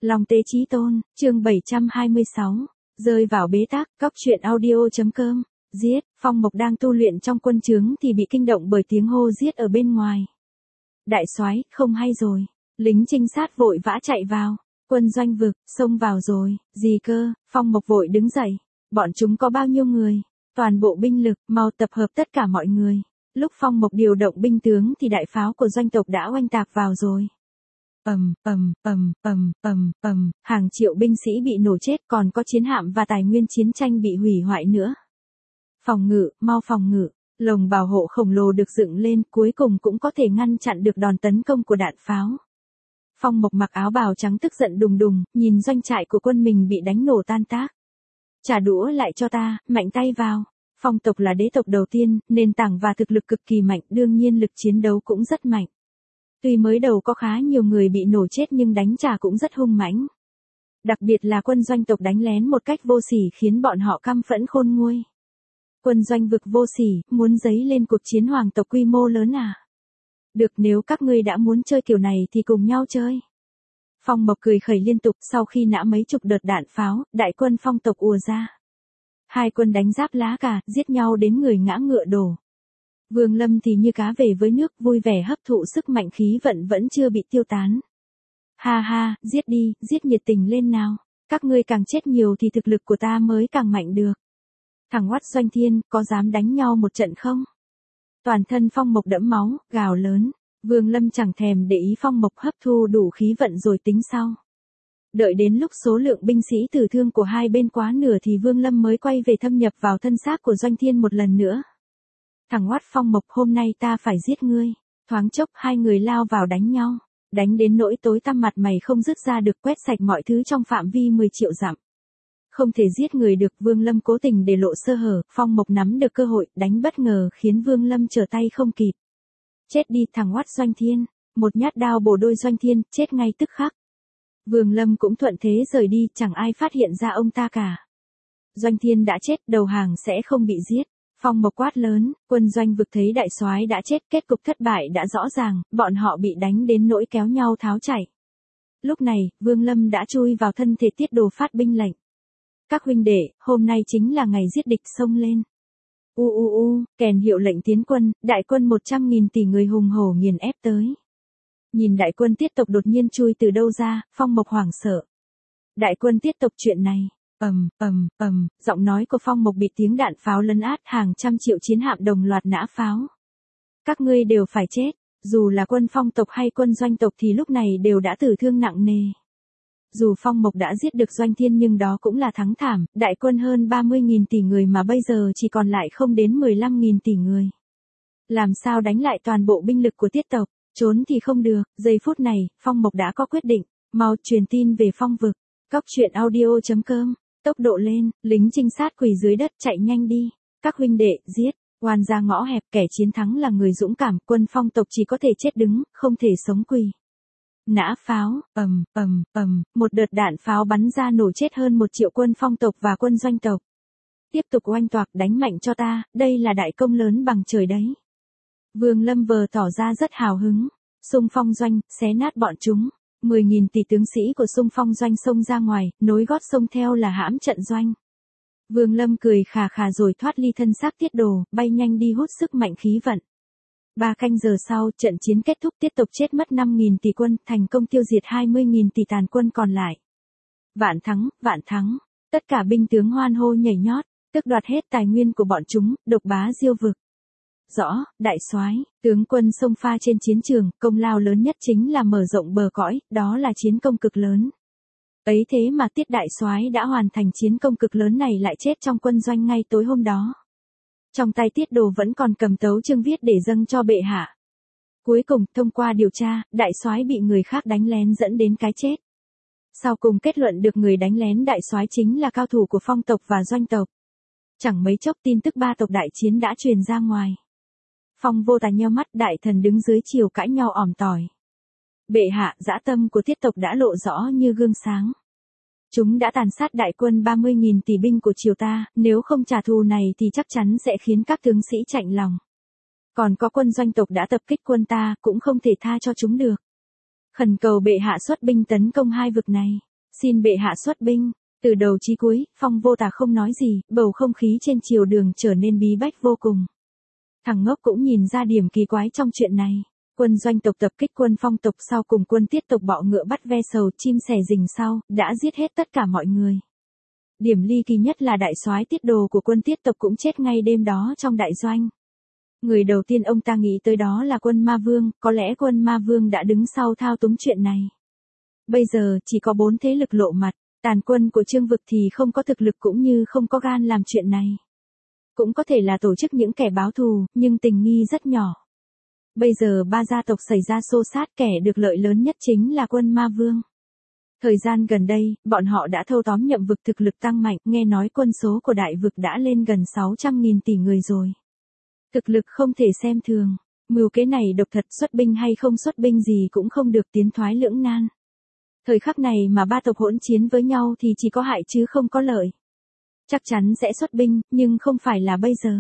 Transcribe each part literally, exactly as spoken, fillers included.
Long Tế Chí Tôn, chương bảy trăm hai mươi sáu, rơi vào bế tắc, cóc truyện audio.com, giết, Phong Mộc đang tu luyện trong quân trướng thì bị kinh động bởi tiếng hô giết ở bên ngoài. Đại soái, không hay rồi, lính trinh sát vội vã chạy vào, quân doanh vực, xông vào rồi, gì cơ, Phong Mộc vội đứng dậy, bọn chúng có bao nhiêu người, toàn bộ binh lực, mau tập hợp tất cả mọi người. Lúc Phong Mộc điều động binh tướng thì đại pháo của doanh tộc đã oanh tạc vào rồi. Ầm, ầm, ầm, ầm, ầm, ầm, hàng triệu binh sĩ bị nổ chết, còn có chiến hạm và tài nguyên chiến tranh bị hủy hoại nữa. Phòng ngự, mau phòng ngự, lồng bảo hộ khổng lồ được dựng lên, cuối cùng cũng có thể ngăn chặn được đòn tấn công của đạn pháo. Phong Mộc mặc áo bào trắng tức giận đùng đùng, nhìn doanh trại của quân mình bị đánh nổ tan tác. Trả đũa lại cho ta, mạnh tay vào. Phong tộc là đế tộc đầu tiên, nền tảng và thực lực cực kỳ mạnh, đương nhiên lực chiến đấu cũng rất mạnh. Tuy mới đầu có khá nhiều người bị nổ chết nhưng đánh trả cũng rất hung mãnh. Đặc biệt là quân doanh tộc đánh lén một cách vô sỉ khiến bọn họ căm phẫn khôn nguôi. Quân doanh vực vô sỉ, muốn dấy lên cuộc chiến hoàng tộc quy mô lớn à? Được, nếu các ngươi đã muốn chơi kiểu này thì cùng nhau chơi. Phong Mộc cười khẩy liên tục, sau khi nã mấy chục đợt đạn pháo, đại quân phong tộc ùa ra. Hai quân đánh giáp lá cà, giết nhau đến người ngã ngựa đổ. Vương Lâm thì như cá về với nước, vui vẻ hấp thụ sức mạnh khí vận vẫn chưa bị tiêu tán. Ha ha, giết đi, giết nhiệt tình lên nào. Các ngươi càng chết nhiều thì thực lực của ta mới càng mạnh được. Thằng oắt Doanh Thiên, có dám đánh nhau một trận không? Toàn thân Phong Mộc đẫm máu, gào lớn. Vương Lâm chẳng thèm để ý Phong Mộc hấp thu đủ khí vận rồi tính sau. Đợi đến lúc số lượng binh sĩ tử thương của hai bên quá nửa thì Vương Lâm mới quay về thâm nhập vào thân xác của Doanh Thiên một lần nữa. Thằng oắt Phong Mộc, hôm nay ta phải giết ngươi. Thoáng chốc hai người lao vào đánh nhau, đánh đến nỗi tối tăm mặt mày không dứt ra được, quét sạch mọi thứ trong phạm vi mười triệu dặm. Không thể giết người được, Vương Lâm cố tình để lộ sơ hở, Phong Mộc nắm được cơ hội, đánh bất ngờ khiến Vương Lâm trở tay không kịp. Chết đi thằng oắt Doanh Thiên, một nhát đao bổ đôi Doanh Thiên, chết ngay tức khắc. Vương Lâm cũng thuận thế rời đi, chẳng ai phát hiện ra ông ta cả. Doanh Thiên đã chết, đầu hàng sẽ không bị giết. Phong Mộc quát lớn, quân doanh vực thấy đại soái đã chết, kết cục thất bại đã rõ ràng, bọn họ bị đánh đến nỗi kéo nhau tháo chạy. Lúc này, Vương Lâm đã chui vào thân thể Tiết Đồ phát binh lệnh. Các huynh đệ, hôm nay chính là ngày giết địch, xông lên. U u u, kèn hiệu lệnh tiến quân, đại quân một trăm nghìn tỷ người hùng hổ nghiền ép tới. Nhìn đại quân Tiết tộc đột nhiên chui từ đâu ra, Phong Mộc hoảng sợ. Đại quân Tiết tộc chuyện này, ầm, ầm, ầm, giọng nói của Phong Mộc bị tiếng đạn pháo lấn át, hàng trăm triệu chiến hạm đồng loạt nã pháo. Các ngươi đều phải chết, dù là quân Phong tộc hay quân Doanh tộc thì lúc này đều đã tử thương nặng nề. Dù Phong Mộc đã giết được Doanh Thiên nhưng đó cũng là thắng thảm, đại quân hơn ba mươi nghìn tỷ người mà bây giờ chỉ còn lại không đến mười lăm nghìn tỷ người. Làm sao đánh lại toàn bộ binh lực của Tiết tộc? Trốn thì không được, giây phút này, Phong Mộc đã có quyết định, mau truyền tin về Phong vực. Cóc truyện audio.com, tốc độ lên, lính trinh sát quỳ dưới đất, chạy nhanh đi. Các huynh đệ, giết, oan ra ngõ hẹp, kẻ chiến thắng là người dũng cảm, quân Phong tộc chỉ có thể chết đứng, không thể sống quỳ. Nã pháo, ầm, ầm, ầm, một đợt đạn pháo bắn ra nổ chết hơn một triệu quân Phong tộc và quân Doanh tộc. Tiếp tục oanh toạc, đánh mạnh cho ta, đây là đại công lớn bằng trời đấy. Vương Lâm vờ tỏ ra rất hào hứng, xung phong doanh, xé nát bọn chúng. mười nghìn tỷ tướng sĩ của xung phong doanh xông ra ngoài, nối gót xông theo là hãm trận doanh. Vương Lâm cười khà khà rồi thoát ly thân xác Tiết Đồ, bay nhanh đi hút sức mạnh khí vận. Ba canh giờ sau, trận chiến kết thúc, Tiết tộc chết mất năm nghìn tỷ quân, thành công tiêu diệt hai mươi nghìn tỷ tàn quân còn lại. Vạn thắng, vạn thắng, tất cả binh tướng hoan hô nhảy nhót, tước đoạt hết tài nguyên của bọn chúng, độc bá Diêu vực. Rõ, đại soái, tướng quân xông pha trên chiến trường, công lao lớn nhất chính là mở rộng bờ cõi, đó là chiến công cực lớn. Ấy thế mà Tiết đại soái đã hoàn thành chiến công cực lớn này lại chết trong quân doanh ngay tối hôm đó. Trong tay Tiết Đồ vẫn còn cầm tấu chương viết để dâng cho bệ hạ. Cuối cùng, thông qua điều tra, đại soái bị người khác đánh lén dẫn đến cái chết. Sau cùng kết luận được người đánh lén đại soái chính là cao thủ của Phong tộc và Doanh tộc. Chẳng mấy chốc tin tức ba tộc đại chiến đã truyền ra ngoài. Phong Vô Tà nheo mắt, đại thần đứng dưới chiều cãi nhau ỏm tỏi. Bệ hạ, dã tâm của Tiết tộc đã lộ rõ như gương sáng. Chúng đã tàn sát đại quân ba mươi nghìn tỷ binh của triều ta, nếu không trả thù này thì chắc chắn sẽ khiến các tướng sĩ chạnh lòng. Còn có quân Doanh tộc đã tập kích quân ta, cũng không thể tha cho chúng được. Khẩn cầu bệ hạ xuất binh tấn công hai vực này. Xin bệ hạ xuất binh. Từ đầu chí cuối, Phong vô tà không nói gì, bầu không khí trên triều đường trở nên bí bách vô cùng. Thằng ngốc cũng nhìn ra điểm kỳ quái trong chuyện này. Quân Doanh tộc tập kích quân Phong tộc sau cùng quân Tiết tộc bọ ngựa bắt ve sầu chim sẻ rình sau, đã giết hết tất cả mọi người. Điểm ly kỳ nhất là đại soái Tiết Đồ của quân Tiết tộc cũng chết ngay đêm đó trong đại doanh. Người đầu tiên ông ta nghĩ tới đó là quân Ma Vương, có lẽ quân Ma Vương đã đứng sau thao túng chuyện này. Bây giờ chỉ có bốn thế lực lộ mặt, tàn quân của Chương Vực thì không có thực lực cũng như không có gan làm chuyện này. Cũng có thể là tổ chức những kẻ báo thù, nhưng tình nghi rất nhỏ. Bây giờ ba gia tộc xảy ra xô xát, kẻ được lợi lớn nhất chính là quân Ma Vương. Thời gian gần đây, bọn họ đã thâu tóm Nhậm Vực thực lực tăng mạnh, nghe nói quân số của Đại Vực đã lên gần sáu trăm nghìn tỷ người rồi. Thực lực không thể xem thường, mưu kế này độc thật, xuất binh hay không xuất binh gì cũng không được, tiến thoái lưỡng nan. Thời khắc này mà ba tộc hỗn chiến với nhau thì chỉ có hại chứ không có lợi. Chắc chắn sẽ xuất binh, nhưng không phải là bây giờ.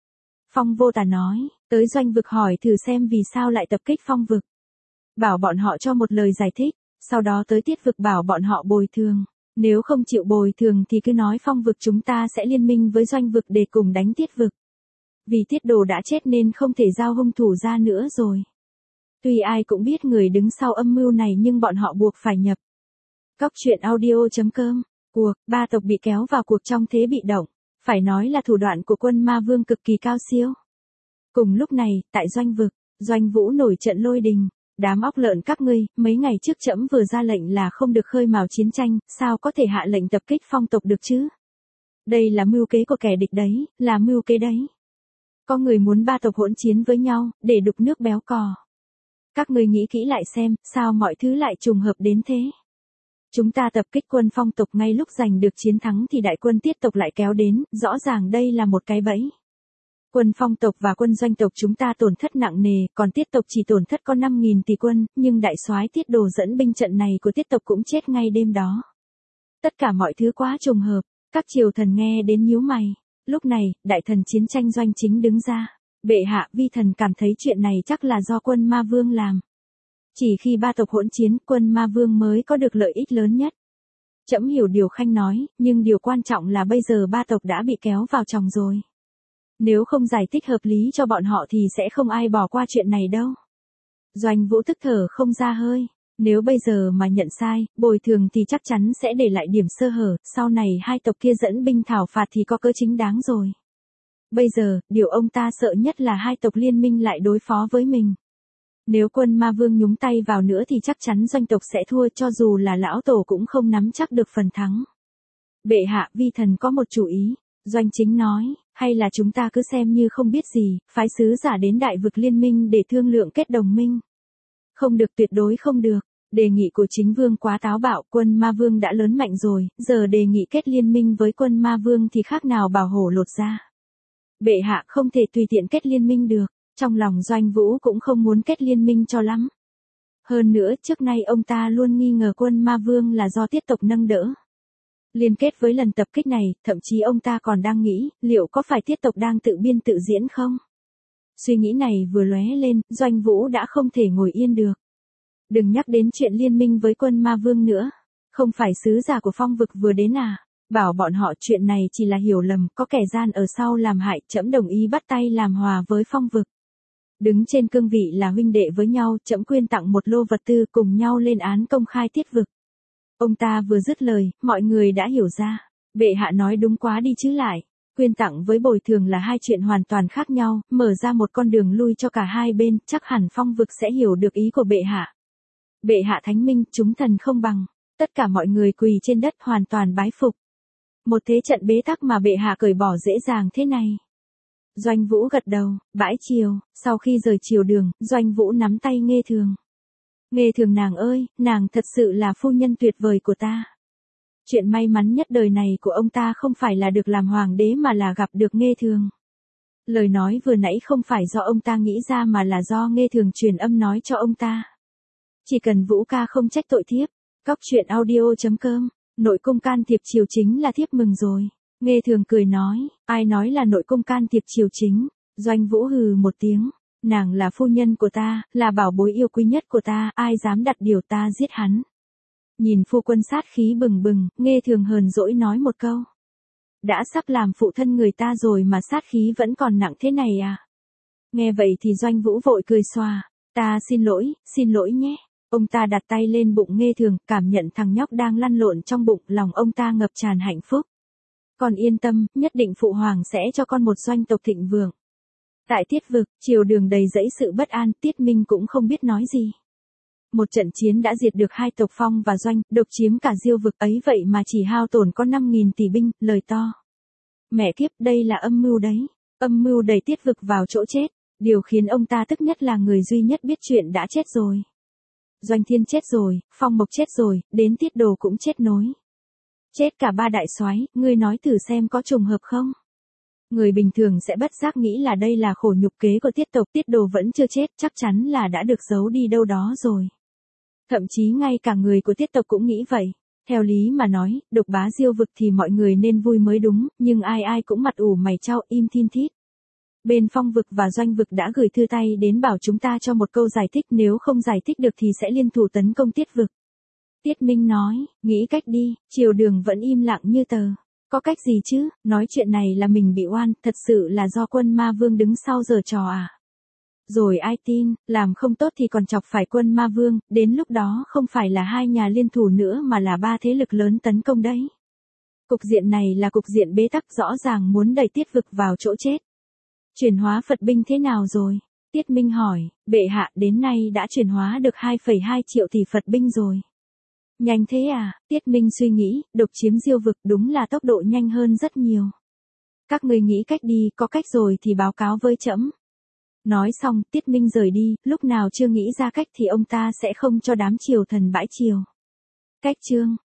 Phong vô tà nói, tới Doanh Vực hỏi thử xem vì sao lại tập kích Phong Vực. Bảo bọn họ cho một lời giải thích, sau đó tới Tiết Vực bảo bọn họ bồi thường. Nếu không chịu bồi thường thì cứ nói Phong Vực chúng ta sẽ liên minh với Doanh Vực để cùng đánh Tiết Vực. Vì Tiết Đồ đã chết nên không thể giao hung thủ ra nữa rồi. Tuy ai cũng biết người đứng sau âm mưu này nhưng bọn họ buộc phải nhập. Cóc truyện audio chấm com. Cuộc, ba tộc bị kéo vào cuộc trong thế bị động. Phải nói là thủ đoạn của quân Ma Vương cực kỳ cao siêu. Cùng lúc này, tại Doanh Vực, Doanh Vũ nổi trận lôi đình. Đám óc lợn các ngươi, mấy ngày trước trẫm vừa ra lệnh là không được khơi mào chiến tranh, sao có thể hạ lệnh tập kích Phong tộc được chứ? Đây là mưu kế của kẻ địch đấy, là mưu kế đấy. Có người muốn ba tộc hỗn chiến với nhau, để đục nước béo cò. Các ngươi nghĩ kỹ lại xem, sao mọi thứ lại trùng hợp đến thế? Chúng ta tập kích quân Phong tộc ngay lúc giành được chiến thắng thì đại quân Tiết tộc lại kéo đến, rõ ràng đây là một cái bẫy. Quân Phong tộc và quân Doanh tộc chúng ta tổn thất nặng nề, còn Tiết tộc chỉ tổn thất có năm nghìn tỷ quân, nhưng đại soái Tiết Đồ dẫn binh trận này của Tiết tộc cũng chết ngay đêm đó. Tất cả mọi thứ quá trùng hợp, các triều thần nghe đến nhíu mày. Lúc này, đại thần chiến tranh Doanh Chính đứng ra. Bệ hạ, vi thần cảm thấy chuyện này chắc là do quân Ma Vương làm. Chỉ khi ba tộc hỗn chiến, quân Ma Vương mới có được lợi ích lớn nhất. Trẫm hiểu điều Khanh nói, nhưng điều quan trọng là bây giờ ba tộc đã bị kéo vào chòng rồi. Nếu không giải thích hợp lý cho bọn họ thì sẽ không ai bỏ qua chuyện này đâu. Doanh Vũ tức thở không ra hơi. Nếu bây giờ mà nhận sai, bồi thường thì chắc chắn sẽ để lại điểm sơ hở, sau này hai tộc kia dẫn binh thảo phạt thì có cớ chính đáng rồi. Bây giờ, điều ông ta sợ nhất là hai tộc liên minh lại đối phó với mình. Nếu quân Ma Vương nhúng tay vào nữa thì chắc chắn Doanh tộc sẽ thua, cho dù là lão tổ cũng không nắm chắc được phần thắng. Bệ hạ, vi thần có một chủ ý. Doanh Chính nói, hay là chúng ta cứ xem như không biết gì, phái sứ giả đến Đại Vực liên minh để thương lượng kết đồng minh. Không được, tuyệt đối không được. Đề nghị của Chính Vương quá táo bạo, quân Ma Vương đã lớn mạnh rồi, giờ đề nghị kết liên minh với quân Ma Vương thì khác nào bảo hổ lột da. Bệ hạ không thể tùy tiện kết liên minh được, trong lòng Doanh Vũ cũng không muốn kết liên minh cho lắm. Hơn nữa, trước nay ông ta luôn nghi ngờ quân Ma Vương là do Tiết tộc nâng đỡ. Liên kết với lần tập kích này, thậm chí ông ta còn đang nghĩ, liệu có phải Tiết tộc đang tự biên tự diễn không? Suy nghĩ này vừa lóe lên, Doanh Vũ đã không thể ngồi yên được. Đừng nhắc đến chuyện liên minh với quân Ma Vương nữa. Không phải sứ giả của Phong Vực vừa đến à? Bảo bọn họ chuyện này chỉ là hiểu lầm, có kẻ gian ở sau làm hại, trẫm đồng ý bắt tay làm hòa với Phong Vực. Đứng trên cương vị là huynh đệ với nhau, trẫm quyên tặng một lô vật tư cùng nhau lên án công khai Tiết Vực. Ông ta vừa dứt lời, mọi người đã hiểu ra. Bệ hạ nói đúng quá đi chứ lại. Quyên tặng với bồi thường là hai chuyện hoàn toàn khác nhau, mở ra một con đường lui cho cả hai bên, chắc hẳn Phong Vực sẽ hiểu được ý của bệ hạ. Bệ hạ thánh minh, chúng thần không bằng. Tất cả mọi người quỳ trên đất hoàn toàn bái phục. Một thế trận bế tắc mà bệ hạ cởi bỏ dễ dàng thế này. Doanh Vũ gật đầu, bãi chiều, sau khi rời chiều đường, Doanh Vũ nắm tay Nghê Thường. Nghê Thường nàng ơi, nàng thật sự là phu nhân tuyệt vời của ta. Chuyện may mắn nhất đời này của ông ta không phải là được làm hoàng đế mà là gặp được Nghê Thường. Lời nói vừa nãy không phải do ông ta nghĩ ra mà là do Nghê Thường truyền âm nói cho ông ta. Chỉ cần Vũ ca không trách tội thiếp. Cóc truyện audio chấm com. Nội cung can thiệp triều chính là thiếp mừng rồi. Nghê Thường cười nói, ai nói là nội cung can thiệp triều chính? Doanh Vũ hừ một tiếng, nàng là phu nhân của ta, là bảo bối yêu quý nhất của ta, ai dám đặt điều ta giết hắn. Nhìn phu quân sát khí bừng bừng, Nghê Thường hờn dỗi nói một câu. Đã sắp làm phụ thân người ta rồi mà sát khí vẫn còn nặng thế này à? Nghe vậy thì Doanh Vũ vội cười xòa. Ta xin lỗi, xin lỗi nhé. Ông ta đặt tay lên bụng Nghê Thường, cảm nhận thằng nhóc đang lăn lộn trong bụng, lòng ông ta ngập tràn hạnh phúc. Con yên tâm, nhất định phụ hoàng sẽ cho con một doanh tộc thịnh vượng. Tại Tiết Vực, triều đường đầy dẫy sự bất an, Tiết Minh cũng không biết nói gì. Một trận chiến đã diệt được hai tộc Phong và Doanh, độc chiếm cả Diêu Vực ấy vậy mà chỉ hao tổn có năm nghìn tỷ binh, lời to. Mẹ kiếp, đây là âm mưu đấy. Âm mưu đẩy Tiết Vực vào chỗ chết. Điều khiến ông ta tức nhất là người duy nhất biết chuyện đã chết rồi. Doanh Thiên chết rồi, Phong Mộc chết rồi, đến Tiết Đồ cũng chết nối. Chết cả ba đại soái, ngươi nói thử xem có trùng hợp không? Người bình thường sẽ bất giác nghĩ là đây là khổ nhục kế của Tiết tộc, Tiết Đồ vẫn chưa chết, chắc chắn là đã được giấu đi đâu đó rồi. Thậm chí ngay cả người của Tiết tộc cũng nghĩ vậy. Theo lý mà nói, độc bá Diêu Vực thì mọi người nên vui mới đúng, nhưng ai ai cũng mặt ủ mày chau im thin thít. Bên Phong Vực và Doanh Vực đã gửi thư tay đến bảo chúng ta cho một câu giải thích, nếu không giải thích được thì sẽ liên thủ tấn công Tiết Vực. Tiết Minh nói, nghĩ cách đi, triều đường vẫn im lặng như tờ. Có cách gì chứ, nói chuyện này là mình bị oan, thật sự là do quân ma vương đứng sau giở trò à. Rồi ai tin, làm không tốt thì còn chọc phải quân ma vương, đến lúc đó không phải là hai nhà liên thủ nữa mà là ba thế lực lớn tấn công đấy. Cục diện này là cục diện bế tắc, rõ ràng muốn đẩy Tiết Vực vào chỗ chết. Chuyển hóa Phật binh thế nào rồi? Tiết Minh hỏi, bệ hạ đến nay đã chuyển hóa được hai phẩy hai triệu tỷ Phật binh rồi. Nhanh thế à? Tiết Minh suy nghĩ, độc chiếm Diêu Vực đúng là tốc độ nhanh hơn rất nhiều. Các ngươi nghĩ cách đi, có cách rồi thì báo cáo với trẫm. Nói xong, Tiết Minh rời đi, lúc nào chưa nghĩ ra cách thì ông ta sẽ không cho đám triều thần bãi triều. Cách chương